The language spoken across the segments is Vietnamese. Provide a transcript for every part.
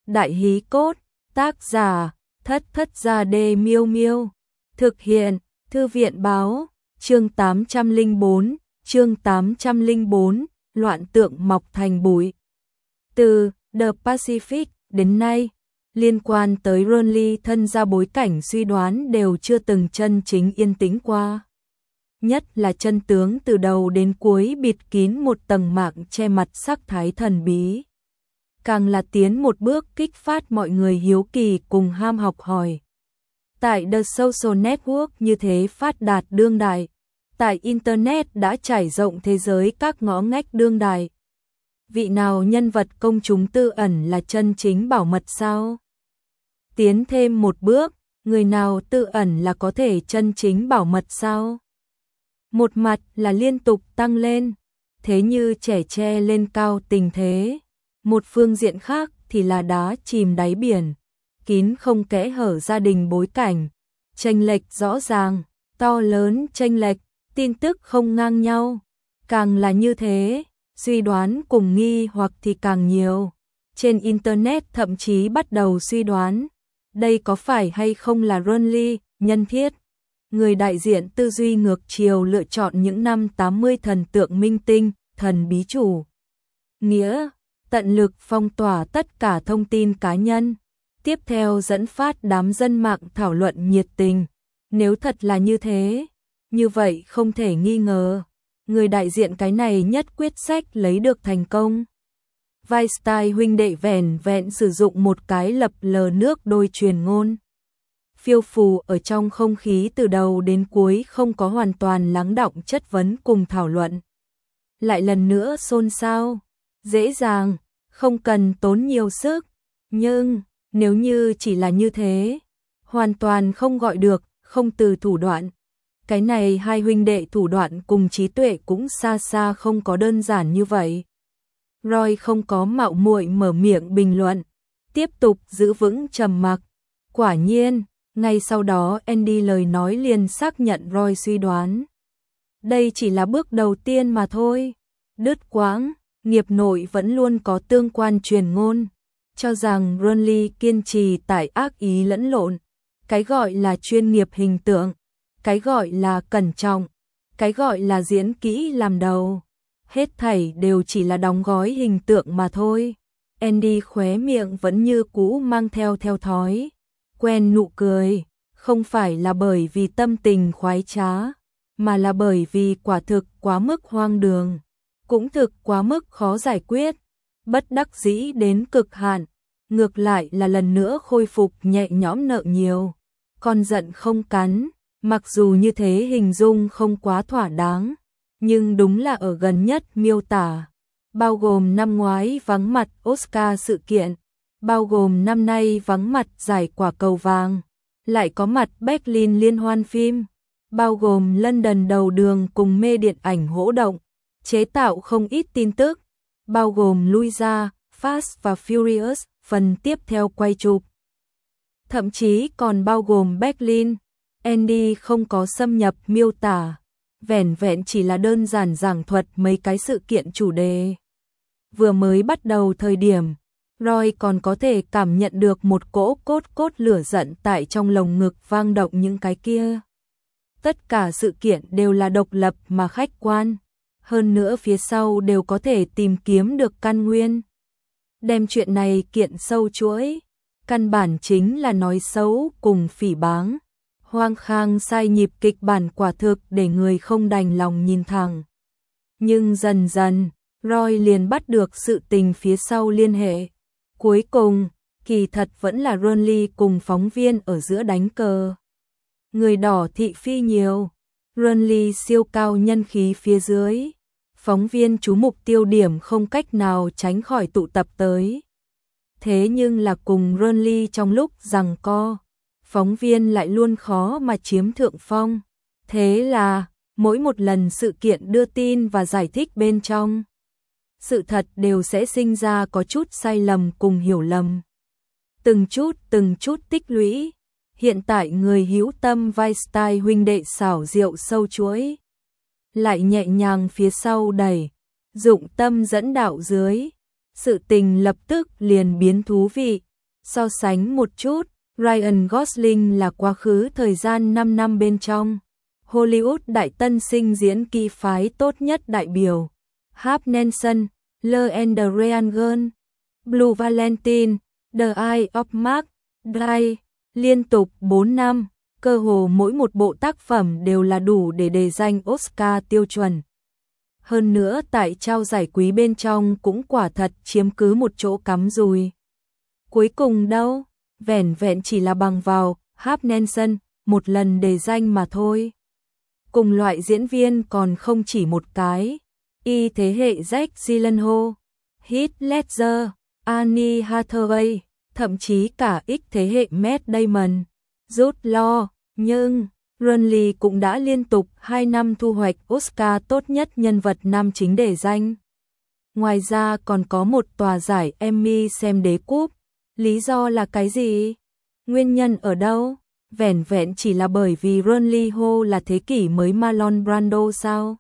Đại hí cốt, tác giả, Thất Thất Gia Đê Miêu Miêu. Thực hiện, Thư viện báo, chương 804, chương 804, loạn tượng mọc thành bụi. Từ The Pacific đến nay, liên quan tới Ronly thân ra bối cảnh suy đoán đều chưa từng chân chính yên tĩnh qua. Nhất là chân tướng từ đầu đến cuối bịt kín một tầng mạc che mặt sắc thái thần bí. Càng là tiến một bước kích phát mọi người hiếu kỳ cùng ham học hỏi. Tại The Social Network như thế phát đạt đương đại, tại Internet đã trải rộng thế giới các ngõ ngách đương đại. Vị nào nhân vật công chúng tư ẩn là chân chính bảo mật sao? Tiến thêm một bước, người nào tư ẩn là có thể chân chính bảo mật sao? Một mặt là liên tục tăng lên, thế như trẻ tre lên cao tình thế. Một phương diện khác thì là đá chìm đáy biển, kín không kẽ hở gia đình bối cảnh, chênh lệch rõ ràng, to lớn chênh lệch, tin tức không ngang nhau. Càng là như thế, suy đoán cùng nghi hoặc thì càng nhiều. Trên Internet thậm chí bắt đầu suy đoán, đây có phải hay không là Ronly, nhân thiết, người đại diện tư duy ngược chiều lựa chọn những năm 80 thần tượng minh tinh, thần bí chủ nghĩa, tận lực phong tỏa tất cả thông tin cá nhân, tiếp theo dẫn phát đám dân mạng thảo luận nhiệt tình. Nếu thật là như thế, như vậy không thể nghi ngờ, người đại diện cái này nhất quyết sách lấy được thành công. Weinstein huynh đệ vẻn vẹn sử dụng một cái lập lờ nước đôi truyền ngôn. Phiêu phù ở trong không khí từ đầu đến cuối không có hoàn toàn lắng đọng chất vấn cùng thảo luận. Lại lần nữa xôn xao, dễ dàng, không cần tốn nhiều sức, nhưng nếu như chỉ là như thế, hoàn toàn không gọi được, không từ thủ đoạn. Cái này hai huynh đệ thủ đoạn cùng trí tuệ cũng xa xa không có đơn giản như vậy. Roy không có mạo muội mở miệng bình luận, tiếp tục giữ vững trầm mặc. Quả nhiên, ngay sau đó Andy lời nói liền xác nhận Roy suy đoán. Đây chỉ là bước đầu tiên mà thôi. Đứt quãng, nghiệp nội vẫn luôn có tương quan truyền ngôn, cho rằng Ronly kiên trì tại ác ý lẫn lộn. Cái gọi là chuyên nghiệp hình tượng, cái gọi là cẩn trọng, cái gọi là diễn kỹ làm đầu. Hết thảy đều chỉ là đóng gói hình tượng mà thôi. Andy khóe miệng vẫn như cũ mang theo thói quen nụ cười, không phải là bởi vì tâm tình khoái trá, mà là bởi vì quả thực quá mức hoang đường, cũng thực quá mức khó giải quyết, bất đắc dĩ đến cực hạn, ngược lại là lần nữa khôi phục nhẹ nhõm nợ nhiều. Con giận không cắn, mặc dù như thế hình dung không quá thỏa đáng, nhưng đúng là ở gần nhất miêu tả, bao gồm năm ngoái vắng mặt Oscar sự kiện, bao gồm năm nay vắng mặt giải quả cầu vàng, lại có mặt Berlin liên hoan phim, bao gồm London đầu đường cùng mê điện ảnh hỗ động, chế tạo không ít tin tức, bao gồm Louisa, Fast và Furious, phần tiếp theo quay chụp. Thậm chí còn bao gồm Berlin, Andy không có xâm nhập miêu tả, vẻn vẹn chỉ là đơn giản giảng thuật mấy cái sự kiện chủ đề. Vừa mới bắt đầu thời điểm, Roy còn có thể cảm nhận được một cỗ cốt lửa giận tại trong lồng ngực vang động những cái kia. Tất cả sự kiện đều là độc lập mà khách quan, hơn nữa phía sau đều có thể tìm kiếm được căn nguyên. Đem chuyện này kiện sâu chuỗi, căn bản chính là nói xấu cùng phỉ báng. Hoang khang sai nhịp kịch bản quả thực để người không đành lòng nhìn thẳng. Nhưng dần dần, Roy liền bắt được sự tình phía sau liên hệ. Cuối cùng, kỳ thật vẫn là Ronly cùng phóng viên ở giữa đánh cờ. Người đỏ thị phi nhiều, Ronly siêu cao nhân khí phía dưới. Phóng viên chú mục tiêu điểm không cách nào tránh khỏi tụ tập tới. Thế nhưng là cùng Ronly trong lúc giằng co, phóng viên lại luôn khó mà chiếm thượng phong. Thế là, mỗi một lần sự kiện đưa tin và giải thích bên trong, sự thật đều sẽ sinh ra có chút sai lầm cùng hiểu lầm. Từng chút tích lũy, hiện tại người hữu tâm Weinstein huynh đệ xảo diệu sâu chuỗi, lại nhẹ nhàng phía sau đẩy, dụng tâm dẫn đạo dưới, sự tình lập tức liền biến thú vị, So sánh một chút, Ryan Gosling là quá khứ thời gian 5 năm bên trong Hollywood đại tân sinh diễn kỳ phái tốt nhất đại biểu. Harp Nelson, Le and the Real Girl, Blue Valentine, The Eye of Mark Dry, liên tục 4 năm, cơ hồ mỗi một bộ tác phẩm đều là đủ để đề danh Oscar tiêu chuẩn. Hơn nữa tại trao giải quý bên trong cũng quả thật chiếm cứ một chỗ cắm rùi. Cuối cùng đâu, vẻn vẹn chỉ là bằng vào Harp Nelson một lần đề danh mà thôi. Cùng loại diễn viên còn không chỉ một cái, y thế hệ Jake Gyllenhaal, Heath Ledger, Anne Hathaway, thậm chí cả X thế hệ Matt Damon, Jude Law, nhưng Ronley cũng đã liên tục 2 năm thu hoạch Oscar tốt nhất nhân vật nam chính đề danh. Ngoài ra còn có một tòa giải Emmy xem đế cúp. Lý do là cái gì? Nguyên nhân ở đâu? Vẻn vẹn chỉ là bởi vì Ronley Ho là thế kỷ mới Marlon Brando sao?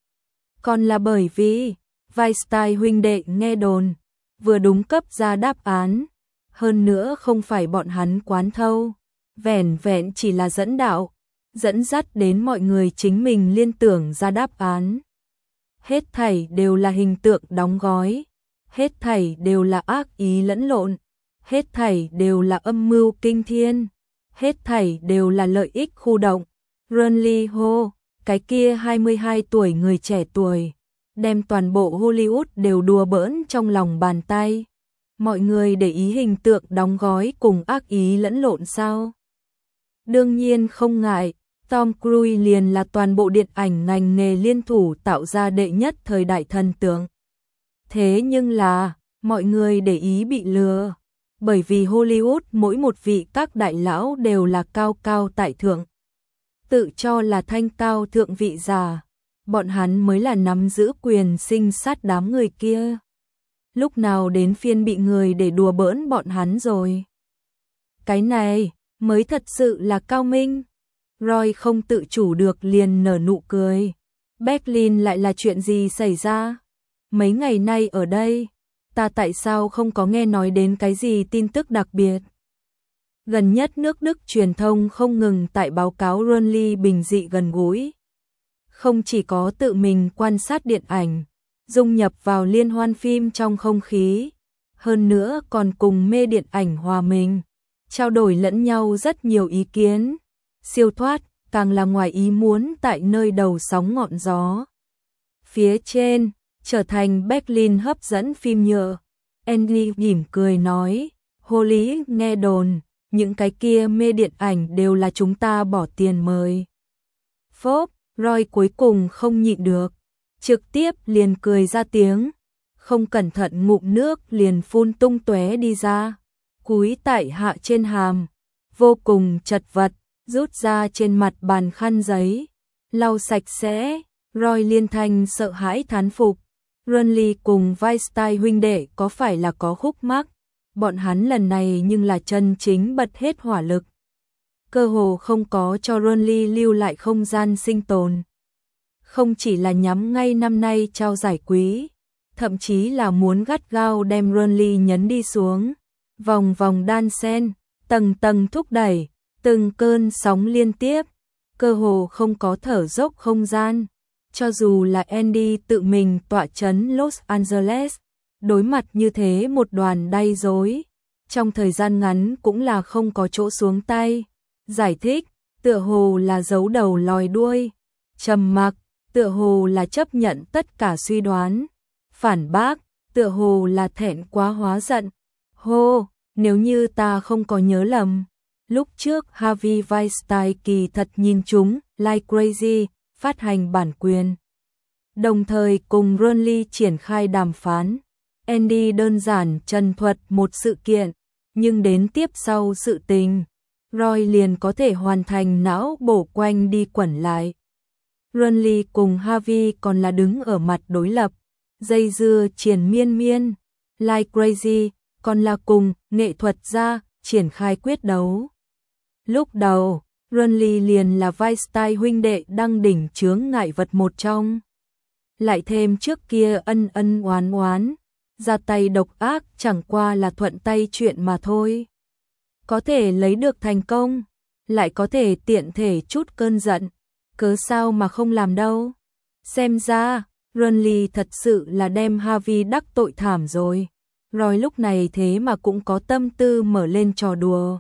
Còn là bởi vì Weinstein huynh đệ nghe đồn vừa đúng cấp ra đáp án. Hơn nữa không phải bọn hắn quán thâu, vẻn vẹn chỉ là dẫn đạo, dẫn dắt đến mọi người chính mình liên tưởng ra đáp án. Hết thảy đều là hình tượng đóng gói, hết thảy đều là ác ý lẫn lộn, hết thảy đều là âm mưu kinh thiên, hết thảy đều là lợi ích khu động. Ronley Ho, cái kia 22 tuổi người trẻ tuổi, đem toàn bộ Hollywood đều đùa bỡn trong lòng bàn tay. Mọi người để ý hình tượng đóng gói cùng ác ý lẫn lộn sao? Đương nhiên không ngại, Tom Cruise liền là toàn bộ điện ảnh ngành nghề liên thủ tạo ra đệ nhất thời đại thần tượng. Thế nhưng là, mọi người để ý bị lừa, bởi vì Hollywood mỗi một vị các đại lão đều là cao cao tại thượng. Tự cho là thanh cao thượng vị giả, bọn hắn mới là nắm giữ quyền sinh sát đám người kia. Lúc nào đến phiên bị người để đùa bỡn bọn hắn rồi. Cái này mới thật sự là cao minh. Roy không tự chủ được liền nở nụ cười. Berlin lại là chuyện gì xảy ra? Mấy ngày nay ở đây, ta tại sao không có nghe nói đến cái gì tin tức đặc biệt? Gần nhất nước Đức truyền thông không ngừng tại báo cáo Ronley bình dị gần gũi. Không chỉ có tự mình quan sát điện ảnh, dung nhập vào liên hoan phim trong không khí, hơn nữa còn cùng mê điện ảnh hòa mình, trao đổi lẫn nhau rất nhiều ý kiến. Siêu thoát, càng là ngoài ý muốn tại nơi đầu sóng ngọn gió. Phía trên, trở thành Berlin hấp dẫn phim nhựa. Andy mỉm cười nói, Holly nghe đồn, những cái kia mê điện ảnh đều là chúng ta bỏ tiền mời. Phốp, Roy cuối cùng không nhịn được, trực tiếp liền cười ra tiếng, không cẩn thận ngụm nước liền phun tung tóe đi ra, cúi tại hạ trên hàm, vô cùng chật vật, rút ra trên mặt bàn khăn giấy, lau sạch sẽ. Roy liên thanh sợ hãi thán phục, Ronley cùng Weinstein huynh đệ có phải là có khúc mắc, bọn hắn lần này nhưng là chân chính bật hết hỏa lực. Cơ hồ không có cho Ronley lưu lại không gian sinh tồn. Không chỉ là nhắm ngay năm nay trao giải quý, thậm chí là muốn gắt gao đem Ronley nhấn đi xuống. Vòng vòng đan sen, tầng tầng thúc đẩy, từng cơn sóng liên tiếp, cơ hồ không có thở dốc không gian. Cho dù là Andy tự mình tọa trấn Los Angeles, đối mặt như thế một đoàn đay dối, trong thời gian ngắn cũng là không có chỗ xuống tay. Giải thích, tựa hồ là giấu đầu lòi đuôi, trầm mặc, tựa hồ là chấp nhận tất cả suy đoán, phản bác, tựa hồ là thẹn quá hóa giận. Hô, nếu như ta không có nhớ lầm, lúc trước Harvey Weinstein kỳ thật nhìn chúng Like Crazy phát hành bản quyền, đồng thời cùng Ronley triển khai đàm phán. Andy đơn giản trần thuật một sự kiện, nhưng đến tiếp sau sự tình, Roy liền có thể hoàn thành não bổ quanh đi quẩn lại. Ronley cùng Harvey còn là đứng ở mặt đối lập, dây dưa triền miên miên. Like Crazy còn là cùng nghệ thuật gia triển khai quyết đấu. Lúc đầu, Ronley liền là Weinstein huynh đệ đăng đỉnh chướng ngại vật một trong. Lại thêm trước kia ân ân oán oán, ra tay độc ác chẳng qua là thuận tay chuyện mà thôi. có thể lấy được thành công, lại có thể tiện thể chút cơn giận, cớ sao mà không làm đâu. Xem ra, Renly thật sự là đem Harvey đắc tội thảm rồi. Roy lúc này thế mà cũng có tâm tư mở lên trò đùa.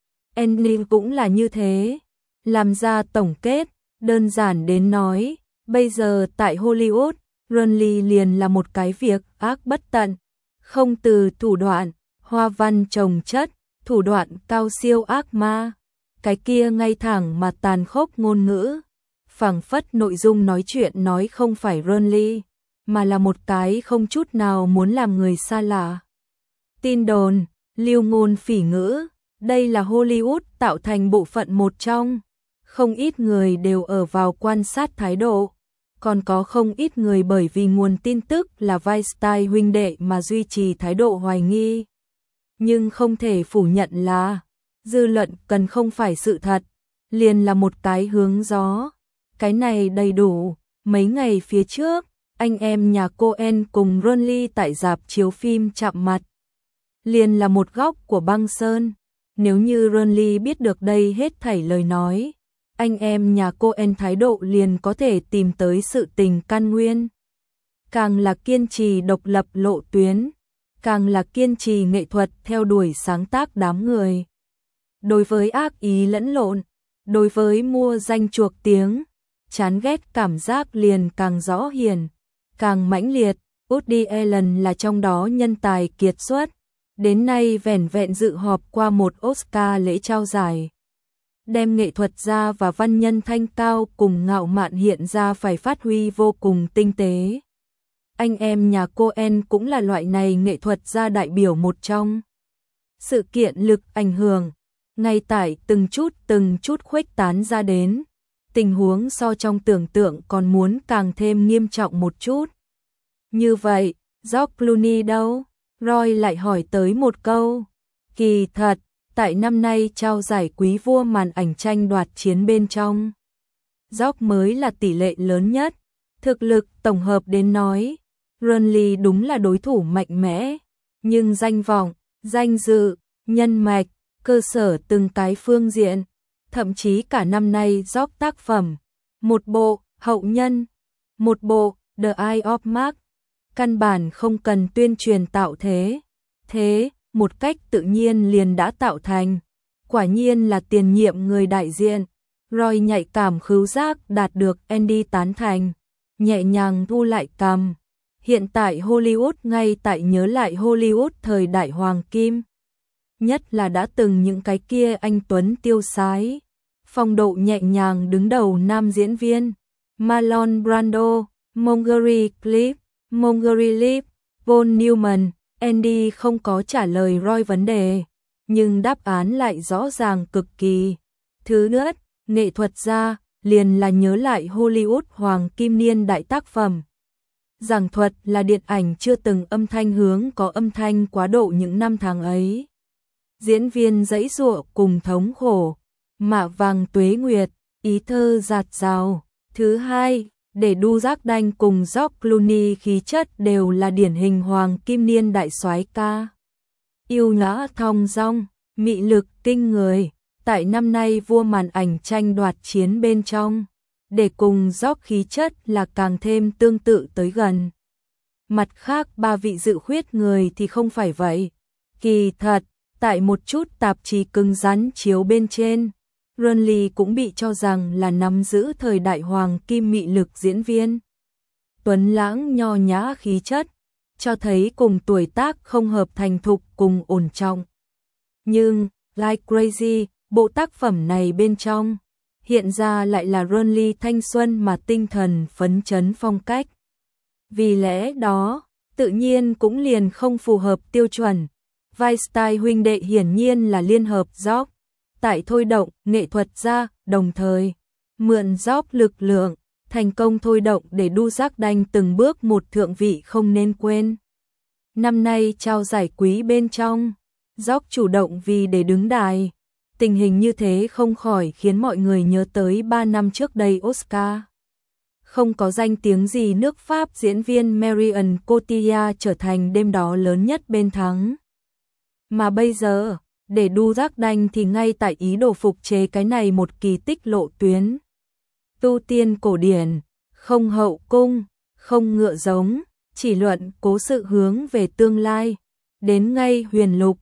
Annie cũng là như thế. Làm ra tổng kết, đơn giản đến nói, bây giờ tại Hollywood, Renly liền là một cái việc ác bất tận, không từ thủ đoạn, hoa văn chồng chất, thủ đoạn cao siêu ác ma. Cái kia ngay thẳng mà tàn khốc ngôn ngữ, phảng phất nội dung nói chuyện nói không phải Renly, mà là một cái không chút nào muốn làm người xa lạ. Tin đồn, lưu ngôn phỉ ngữ, đây là Hollywood tạo thành bộ phận một trong. Không ít người đều ở vào quan sát thái độ, còn có không ít người bởi vì nguồn tin tức là Weinstein huynh đệ mà duy trì thái độ hoài nghi. Nhưng không thể phủ nhận là, dư luận cần không phải sự thật, liền là một cái hướng gió. Cái này đầy đủ, mấy ngày phía trước, anh em nhà Coen cùng Renly tại rạp chiếu phim chạm mặt. Liền là một góc của băng sơn, nếu như Renly biết được đây hết thảy lời nói, anh em nhà Coen thái độ liền có thể tìm tới sự tình căn nguyên. Càng là kiên trì độc lập lộ tuyến, càng là kiên trì nghệ thuật theo đuổi sáng tác đám người. Đối với ác ý lẫn lộn, đối với mua danh chuộc tiếng, chán ghét cảm giác liền càng rõ hiển, càng mãnh liệt. Woody Allen là trong đó nhân tài kiệt xuất, đến nay vẻn vẹn dự họp qua một Oscar lễ trao giải. Đem nghệ thuật gia và văn nhân thanh cao cùng ngạo mạn hiện ra phải phát huy vô cùng tinh tế. Anh em nhà Coen cũng là loại này nghệ thuật gia đại biểu một trong. Sự kiện lực ảnh hưởng, ngay tại từng chút khuếch tán ra đến. Tình huống so trong tưởng tượng còn muốn càng thêm nghiêm trọng một chút. Như vậy, George Clooney đâu? Roy lại hỏi tới một câu. Kỳ thật, tại năm nay trao giải quý vua màn ảnh tranh đoạt chiến bên trong, George mới là tỷ lệ lớn nhất. Thực lực tổng hợp đến nói, Renly đúng là đối thủ mạnh mẽ, nhưng danh vọng, danh dự, nhân mạch, cơ sở từng cái phương diện, thậm chí cả năm nay George tác phẩm, một bộ Hậu Nhân, một bộ The Eye of Mark, căn bản không cần tuyên truyền tạo thế. Thế, một cách tự nhiên liền đã tạo thành. Quả nhiên là tiền nhiệm người đại diện. Roy nhạy cảm khứu giác đạt được Andy tán thành, nhẹ nhàng thu lại cằm. Hiện tại Hollywood ngay tại nhớ lại Hollywood thời đại hoàng kim. Nhất là đã từng những cái kia anh tuấn tiêu sái, phong độ nhẹ nhàng đứng đầu nam diễn viên. Marlon Brando, Montgomery Clift, Montgomery Clift, Paul Newman. Andy không có trả lời Roy vấn đề, nhưng đáp án lại rõ ràng cực kỳ. Thứ nhất, nghệ thuật gia liền là nhớ lại Hollywood hoàng kim niên đại tác phẩm. Giảng thuật là điện ảnh chưa từng âm thanh hướng có âm thanh quá độ những năm tháng ấy. Diễn viên giãy giụa cùng thống khổ, mạ vàng tuế nguyệt, ý thơ dạt dào. Thứ hai, để đu giác đanh cùng George Clooney khí chất đều là điển hình hoàng kim niên đại soái ca. Yêu nhã thong dong, mị lực kinh người, tại năm nay vua màn ảnh tranh đoạt chiến bên trong, để cùng George khí chất là càng thêm tương tự tới gần. Mặt khác ba vị dự khuyết người thì không phải vậy. Kỳ thật, tại một chút tạp chí cứng rắn chiếu bên trên, Renly cũng bị cho rằng là nắm giữ thời đại hoàng kim mị lực diễn viên. Tuấn lãng nho nhã khí chất, cho thấy cùng tuổi tác không hợp thành thục cùng ổn trọng. Nhưng, Like Crazy, bộ tác phẩm này bên trong, hiện ra lại là Renly thanh xuân mà tinh thần phấn chấn phong cách. Vì lẽ đó, tự nhiên cũng liền không phù hợp tiêu chuẩn. Weinstein huynh đệ hiển nhiên là liên hợp George tại thôi động nghệ thuật gia, đồng thời mượn George lực lượng, thành công thôi động để đu giác đanh từng bước một thượng vị không nên quên. Năm nay trao giải quý bên trong, George chủ động vì để đứng đài. Tình hình như thế không khỏi khiến mọi người nhớ tới 3 năm trước đây Oscar. Không có danh tiếng gì nước Pháp diễn viên Marion Cotillard trở thành đêm đó lớn nhất bên thắng. Mà bây giờ, để đu rác đanh thì ngay tại ý đồ phục chế cái này một kỳ tích lộ tuyến. Tu tiên cổ điển, không hậu cung, không ngựa giống, chỉ luận cố sự hướng về tương lai. Đến ngay huyền lục,